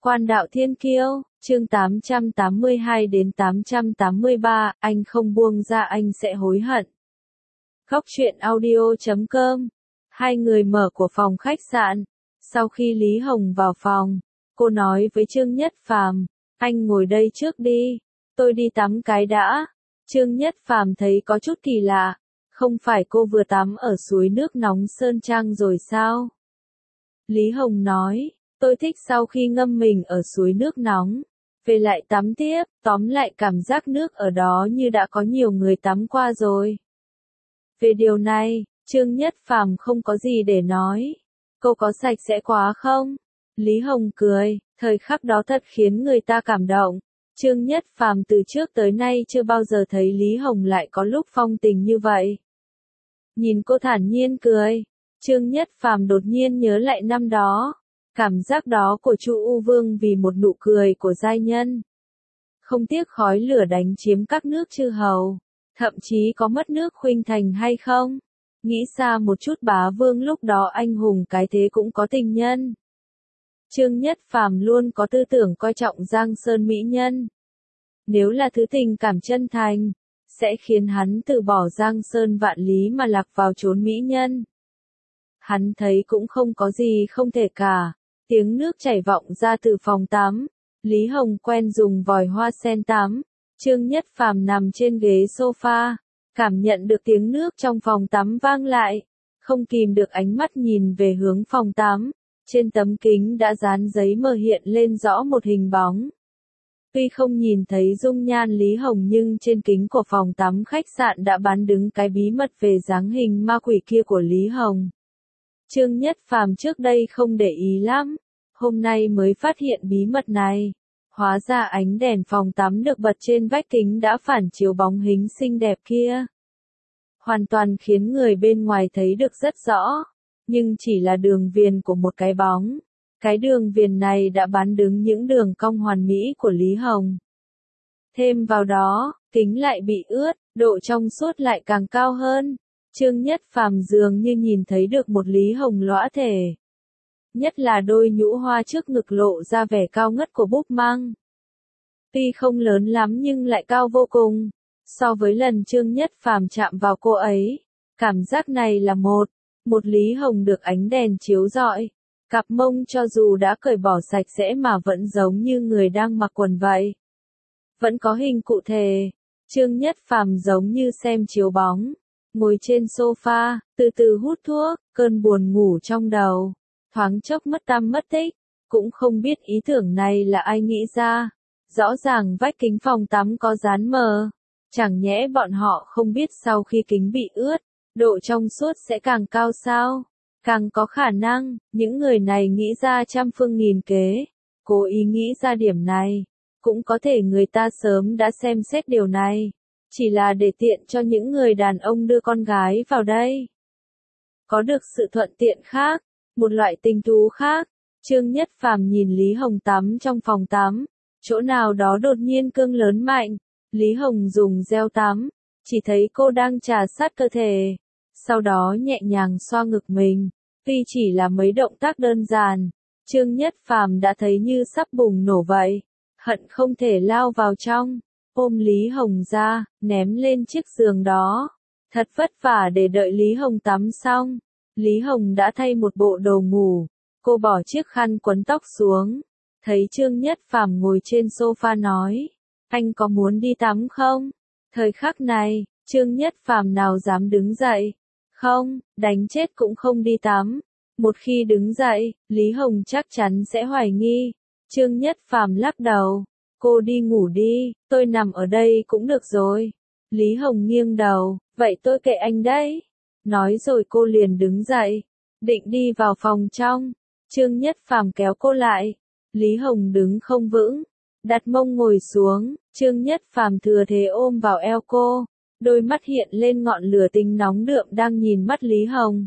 Quan đạo thiên kiêu, chương 882 đến 883, anh không buông ra anh sẽ hối hận. Góc truyện audio.com. Hai người mở của phòng khách sạn. Sau khi Lý Hồng vào phòng, cô nói với Trương Nhất Phàm, anh ngồi đây trước đi, tôi đi tắm cái đã. Trương Nhất Phàm thấy có chút kỳ lạ, không phải cô vừa tắm ở suối nước nóng Sơn Trang rồi sao? Lý Hồng nói, tôi thích sau khi ngâm mình ở suối nước nóng, về lại tắm tiếp, tóm lại cảm giác nước ở đó như đã có nhiều người tắm qua rồi. Về điều này, Trương Nhất Phàm không có gì để nói. Cô có sạch sẽ quá không? Lý Hồng cười, thời khắc đó thật khiến người ta cảm động. Trương Nhất Phàm từ trước tới nay chưa bao giờ thấy Lý Hồng lại có lúc phong tình như vậy. Nhìn cô thản nhiên cười, Trương Nhất Phàm đột nhiên nhớ lại năm đó. Cảm giác đó của Chu U Vương vì một nụ cười của giai nhân. Không tiếc khói lửa đánh chiếm các nước chư hầu, thậm chí có mất nước khuynh thành hay không? Nghĩ xa một chút bá vương lúc đó anh hùng cái thế cũng có tình nhân. Trương Nhất Phàm luôn có tư tưởng coi trọng Giang Sơn mỹ nhân. Nếu là thứ tình cảm chân thành, sẽ khiến hắn từ bỏ Giang Sơn vạn lý mà lạc vào chốn mỹ nhân. Hắn thấy cũng không có gì không thể cả. Tiếng nước chảy vọng ra từ phòng tắm. Lý Hồng quen dùng vòi hoa sen tắm. Trương Nhất Phàm nằm trên ghế sofa, cảm nhận được tiếng nước trong phòng tắm vang lại, không kìm được ánh mắt nhìn về hướng phòng tắm. Trên tấm kính đã dán giấy mờ hiện lên rõ một hình bóng. Tuy không nhìn thấy dung nhan Lý Hồng nhưng trên kính của phòng tắm khách sạn đã bán đứng cái bí mật về dáng hình ma quỷ kia của Lý Hồng. Trương Nhất Phàm trước đây không để ý lắm, hôm nay mới phát hiện bí mật này. Hóa ra ánh đèn phòng tắm được bật trên vách kính đã phản chiếu bóng hình xinh đẹp kia. Hoàn toàn khiến người bên ngoài thấy được rất rõ, nhưng chỉ là đường viền của một cái bóng. Cái đường viền này đã bán đứng những đường cong hoàn mỹ của Lý Hồng. Thêm vào đó, kính lại bị ướt, độ trong suốt lại càng cao hơn. Trương Nhất Phàm dường như nhìn thấy được một Lý Hồng lõa thể. Nhất là đôi nhũ hoa trước ngực lộ ra vẻ cao ngất của búp măng. Tuy không lớn lắm nhưng lại cao vô cùng. So với lần Trương Nhất Phàm chạm vào cô ấy, cảm giác này là một Lý Hồng được ánh đèn chiếu rọi. Cặp mông cho dù đã cởi bỏ sạch sẽ mà vẫn giống như người đang mặc quần vậy. Vẫn có hình cụ thể. Trương Nhất Phàm giống như xem chiếu bóng. Ngồi trên sofa, từ từ hút thuốc, cơn buồn ngủ trong đầu. Thoáng chốc mất tăm mất tích, cũng không biết ý tưởng này là ai nghĩ ra. Rõ ràng vách kính phòng tắm có dán mờ. Chẳng nhẽ bọn họ không biết sau khi kính bị ướt, độ trong suốt sẽ càng cao sao? Càng có khả năng, những người này nghĩ ra trăm phương nghìn kế, cố ý nghĩ ra điểm này. Cũng có thể người ta sớm đã xem xét điều này, chỉ là để tiện cho những người đàn ông đưa con gái vào đây. Có được sự thuận tiện khác, một loại tình thú khác. Trương Nhất Phàm nhìn Lý Hồng tắm trong phòng tắm, chỗ nào đó đột nhiên cương lớn mạnh. Lý Hồng dùng gel tắm, chỉ thấy cô đang trà sát cơ thể, sau đó nhẹ nhàng xoa ngực mình. Tuy chỉ là mấy động tác đơn giản, Trương Nhất Phàm đã thấy như sắp bùng nổ vậy, hận không thể lao vào trong, ôm Lý Hồng ra, ném lên chiếc giường đó. Thật vất vả để đợi Lý Hồng tắm xong. Lý Hồng đã thay một bộ đồ ngủ, cô bỏ chiếc khăn quấn tóc xuống, thấy Trương Nhất Phàm ngồi trên sofa nói, anh có muốn đi tắm không? Thời khắc này, Trương Nhất Phàm nào dám đứng dậy, không, đánh chết cũng không đi tắm. Một khi đứng dậy, Lý Hồng chắc chắn sẽ hoài nghi. Trương Nhất Phàm lắc đầu, cô đi ngủ đi, tôi nằm ở đây cũng được rồi. Lý Hồng nghiêng đầu, vậy tôi kệ anh đấy. Nói rồi cô liền đứng dậy, định đi vào phòng trong. Trương Nhất Phàm kéo cô lại. Lý Hồng đứng không vững, đặt mông ngồi xuống. Trương Nhất Phàm thừa thế ôm vào eo cô, đôi mắt hiện lên ngọn lửa tình nóng đượm đang nhìn mắt Lý Hồng.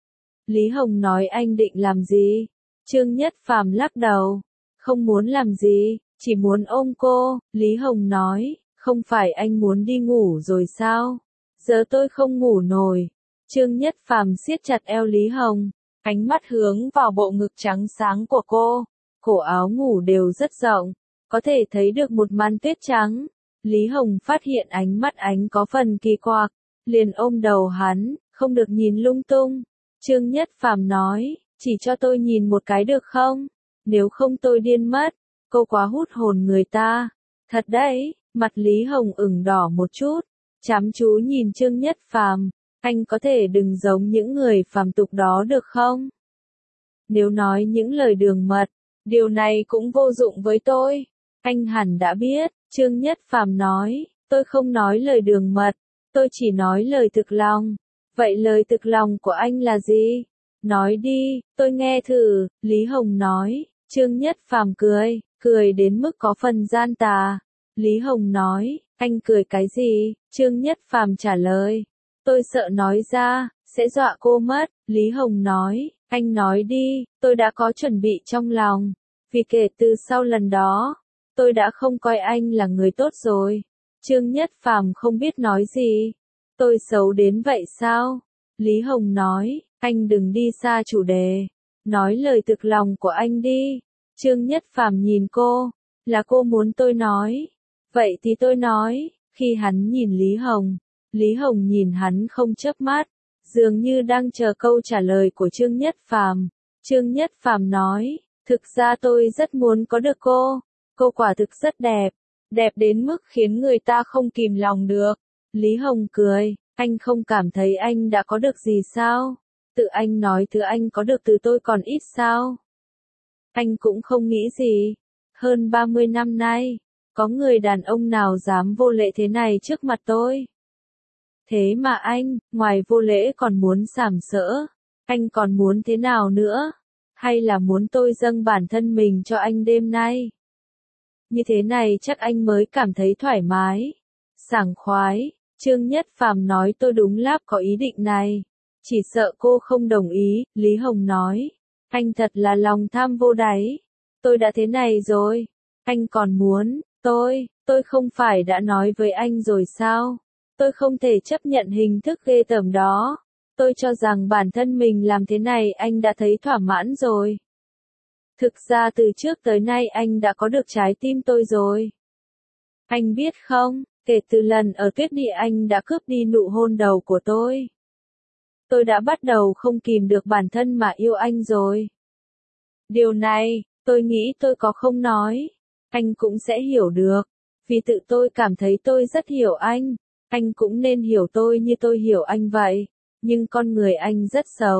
Lý Hồng nói anh định làm gì? Trương Nhất Phàm lắc đầu, không muốn làm gì, chỉ muốn ôm cô. Lý Hồng nói, không phải anh muốn đi ngủ rồi sao? Giờ tôi không ngủ nổi. Trương Nhất Phàm siết chặt eo Lý Hồng, ánh mắt hướng vào bộ ngực trắng sáng của cô. cổ áo ngủ đều rất rộng, có thể thấy được một màn tuyết trắng. Lý Hồng phát hiện ánh mắt anh có phần kỳ quặc, liền ôm đầu hắn, không được nhìn lung tung. Trương Nhất Phàm nói, chỉ cho tôi nhìn một cái được không? Nếu không tôi điên mất. Cô quá hút hồn người ta. Thật đấy, mặt Lý Hồng ửng đỏ một chút, chăm chú nhìn Trương Nhất Phàm, anh có thể đừng giống những người phàm tục đó được không? Nếu nói những lời đường mật, điều này cũng vô dụng với tôi. Anh hẳn đã biết, Trương Nhất Phàm nói, tôi không nói lời đường mật, tôi chỉ nói lời thực lòng. Vậy lời thực lòng của anh là gì? Nói đi, tôi nghe thử, Lý Hồng nói. Trương Nhất Phàm cười, cười đến mức có phần gian tà. Lý Hồng nói, anh cười cái gì? Trương Nhất Phàm trả lời, tôi sợ nói ra, sẽ dọa cô mất. Lý Hồng nói, anh nói đi, tôi đã có chuẩn bị trong lòng. Vì kể từ sau lần đó, tôi đã không coi anh là người tốt rồi. Trương Nhất Phàm không biết nói gì. Tôi xấu đến vậy sao? Lý Hồng nói, anh đừng đi xa chủ đề. Nói lời thực lòng của anh đi. Trương Nhất Phàm nhìn cô, là cô muốn tôi nói. Vậy thì tôi nói. Khi hắn nhìn Lý Hồng nhìn hắn không chớp mắt, dường như đang chờ câu trả lời của Trương Nhất Phàm. Trương Nhất Phàm nói, thực ra tôi rất muốn có được cô. Cô quả thực rất đẹp, đẹp đến mức khiến người ta không kìm lòng được. Lý Hồng cười, anh không cảm thấy anh đã có được gì sao? Tự anh nói thứ anh có được từ tôi còn ít sao? Anh cũng không nghĩ gì. Hơn 30 năm nay, có người đàn ông nào dám vô lễ thế này trước mặt tôi? Thế mà anh, ngoài vô lễ còn muốn sàm sỡ. Anh còn muốn thế nào nữa? Hay là muốn tôi dâng bản thân mình cho anh đêm nay? Như thế này chắc anh mới cảm thấy thoải mái, sảng khoái. Trương Nhất Phàm nói tôi đúng lắm có ý định này. Chỉ sợ cô không đồng ý, Lý Hồng nói. Anh thật là lòng tham vô đáy. Tôi đã thế này rồi. Anh còn muốn, tôi không phải đã nói với anh rồi sao? Tôi không thể chấp nhận hình thức ghê tởm đó. Tôi cho rằng bản thân mình làm thế này anh đã thấy thỏa mãn rồi. Thực ra từ trước tới nay anh đã có được trái tim tôi rồi. Anh biết không, kể từ lần ở Tuyết Địa anh đã cướp đi nụ hôn đầu của tôi. Tôi đã bắt đầu không kìm được bản thân mà yêu anh rồi. Điều này, tôi nghĩ tôi có không nói, anh cũng sẽ hiểu được. Vì tự tôi cảm thấy tôi rất hiểu anh cũng nên hiểu tôi như tôi hiểu anh vậy. Nhưng con người anh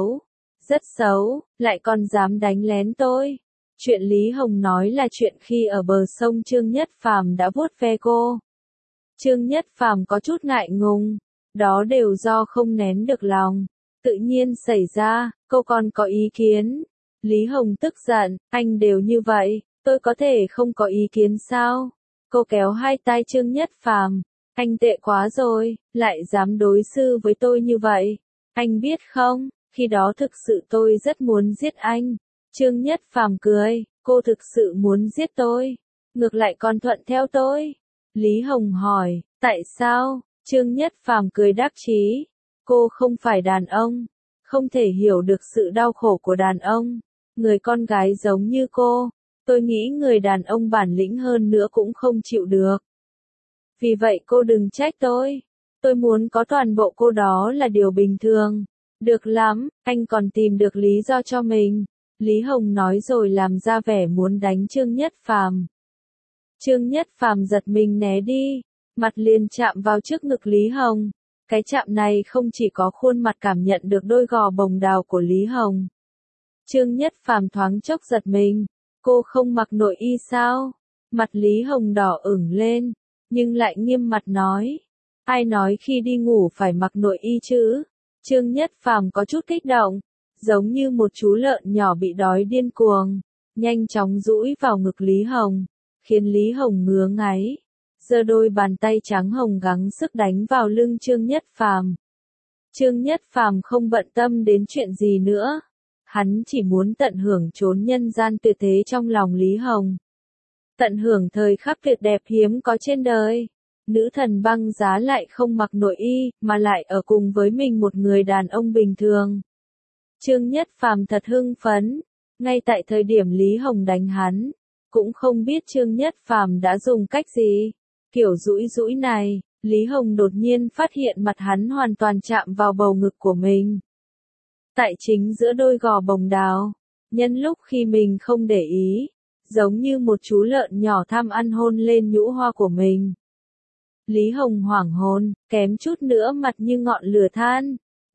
rất xấu, lại còn dám đánh lén tôi. Chuyện Lý Hồng nói là chuyện khi ở bờ sông Trương Nhất Phàm đã vuốt ve cô. Trương Nhất Phàm có chút ngại ngùng, đó đều do không nén được lòng, tự nhiên xảy ra. Cô còn có ý kiến? Lý Hồng tức giận, anh đều như vậy, tôi có thể không có ý kiến sao? Cô kéo hai tay Trương Nhất Phàm, anh tệ quá rồi, lại dám đối xử với tôi như vậy. Anh biết không, khi đó thực sự tôi rất muốn giết anh. Trương Nhất Phàm cười, cô thực sự muốn giết tôi, ngược lại còn thuận theo tôi. Lý Hồng hỏi, tại sao? Trương Nhất Phàm cười đắc chí, cô không phải đàn ông, không thể hiểu được sự đau khổ của đàn ông. Người con gái giống như cô, tôi nghĩ người đàn ông bản lĩnh hơn nữa cũng không chịu được. Vì vậy cô đừng trách tôi muốn có toàn bộ cô đó là điều bình thường. Được lắm, anh còn tìm được lý do cho mình. Lý Hồng nói rồi làm ra vẻ muốn đánh Trương Nhất Phàm. Trương Nhất Phàm giật mình né đi, mặt liền chạm vào trước ngực Lý Hồng. Cái chạm này không chỉ có khuôn mặt cảm nhận được đôi gò bồng đào của Lý Hồng. Trương Nhất Phàm thoáng chốc giật mình, cô không mặc nội y sao? Mặt Lý Hồng đỏ ửng lên, nhưng lại nghiêm mặt nói, ai nói khi đi ngủ phải mặc nội y chứ? Trương Nhất Phàm có chút kích động, giống như một chú lợn nhỏ bị đói điên cuồng, nhanh chóng dũi vào ngực Lý Hồng, khiến Lý Hồng ngứa ngáy, giơ đôi bàn tay trắng hồng gắng sức đánh vào lưng Trương Nhất Phàm. Trương Nhất Phàm không bận tâm đến chuyện gì nữa, hắn chỉ muốn tận hưởng chốn nhân gian tuyệt thế trong lòng Lý Hồng. Tận hưởng thời khắc tuyệt đẹp hiếm có trên đời. Nữ thần băng giá lại không mặc nội y, mà lại ở cùng với mình một người đàn ông bình thường. Trương Nhất Phàm thật hưng phấn, Ngay tại thời điểm Lý Hồng đánh hắn, cũng không biết Trương Nhất Phàm đã dùng cách gì. Kiểu dũi dũi này, Lý Hồng đột nhiên phát hiện mặt hắn hoàn toàn chạm vào bầu ngực của mình. Tại chính giữa đôi gò bồng đào, nhân lúc khi mình không để ý, giống như một chú lợn nhỏ tham ăn hôn lên nhũ hoa của mình. Lý Hồng hoảng hồn, kém chút nữa mặt như ngọn lửa than.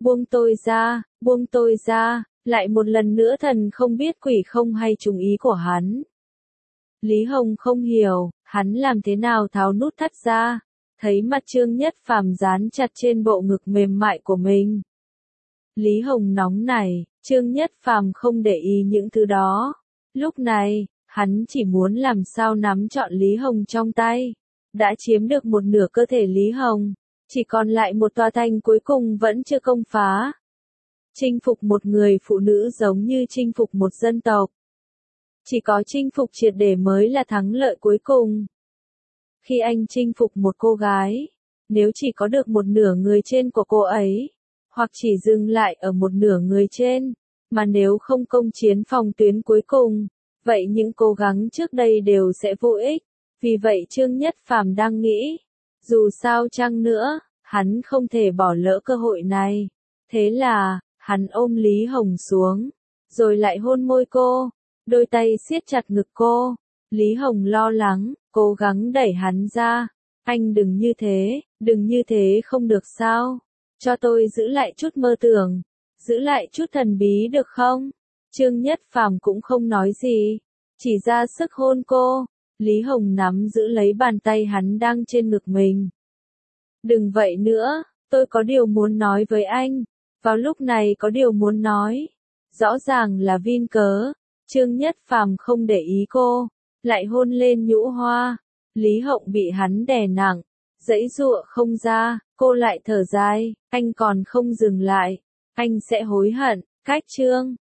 Buông tôi ra, lại một lần nữa thần không biết quỷ không hay trùng ý của hắn. Lý Hồng không hiểu, hắn làm thế nào tháo nút thắt ra, thấy mặt Trương Nhất Phàm dán chặt trên bộ ngực mềm mại của mình. Lý Hồng nóng này, Trương Nhất Phàm không để ý những thứ đó. Lúc này, hắn chỉ muốn làm sao nắm trọn Lý Hồng trong tay. Đã chiếm được một nửa cơ thể Lý Hồng, chỉ còn lại một tòa thành cuối cùng vẫn chưa công phá. Chinh phục một người phụ nữ giống như chinh phục một dân tộc. Chỉ có chinh phục triệt để mới là thắng lợi cuối cùng. Khi anh chinh phục một cô gái, nếu chỉ có được một nửa người trên của cô ấy, hoặc chỉ dừng lại ở một nửa người trên, mà nếu không công chiến phòng tuyến cuối cùng, vậy những cố gắng trước đây đều sẽ vô ích. Vì vậy Trương Nhất Phàm đang nghĩ, dù sao chăng nữa, hắn không thể bỏ lỡ cơ hội này. Thế là, hắn ôm Lý Hồng xuống, rồi lại hôn môi cô, đôi tay siết chặt ngực cô. Lý Hồng lo lắng, cố gắng đẩy hắn ra. Anh đừng như thế không được sao? Cho tôi giữ lại chút mơ tưởng, giữ lại chút thần bí được không? Trương Nhất Phàm cũng không nói gì, chỉ ra sức hôn cô. Lý Hồng nắm giữ lấy bàn tay hắn đang trên ngực mình. Đừng vậy nữa, tôi có điều muốn nói với anh. Vào lúc này có điều muốn nói. Rõ ràng là vin cớ. Trương Nhất Phàm không để ý cô, lại hôn lên nhũ hoa. Lý Hồng bị hắn đè nặng, giãy giụa không ra, cô lại thở dài, anh còn không dừng lại, anh sẽ hối hận. Cách chương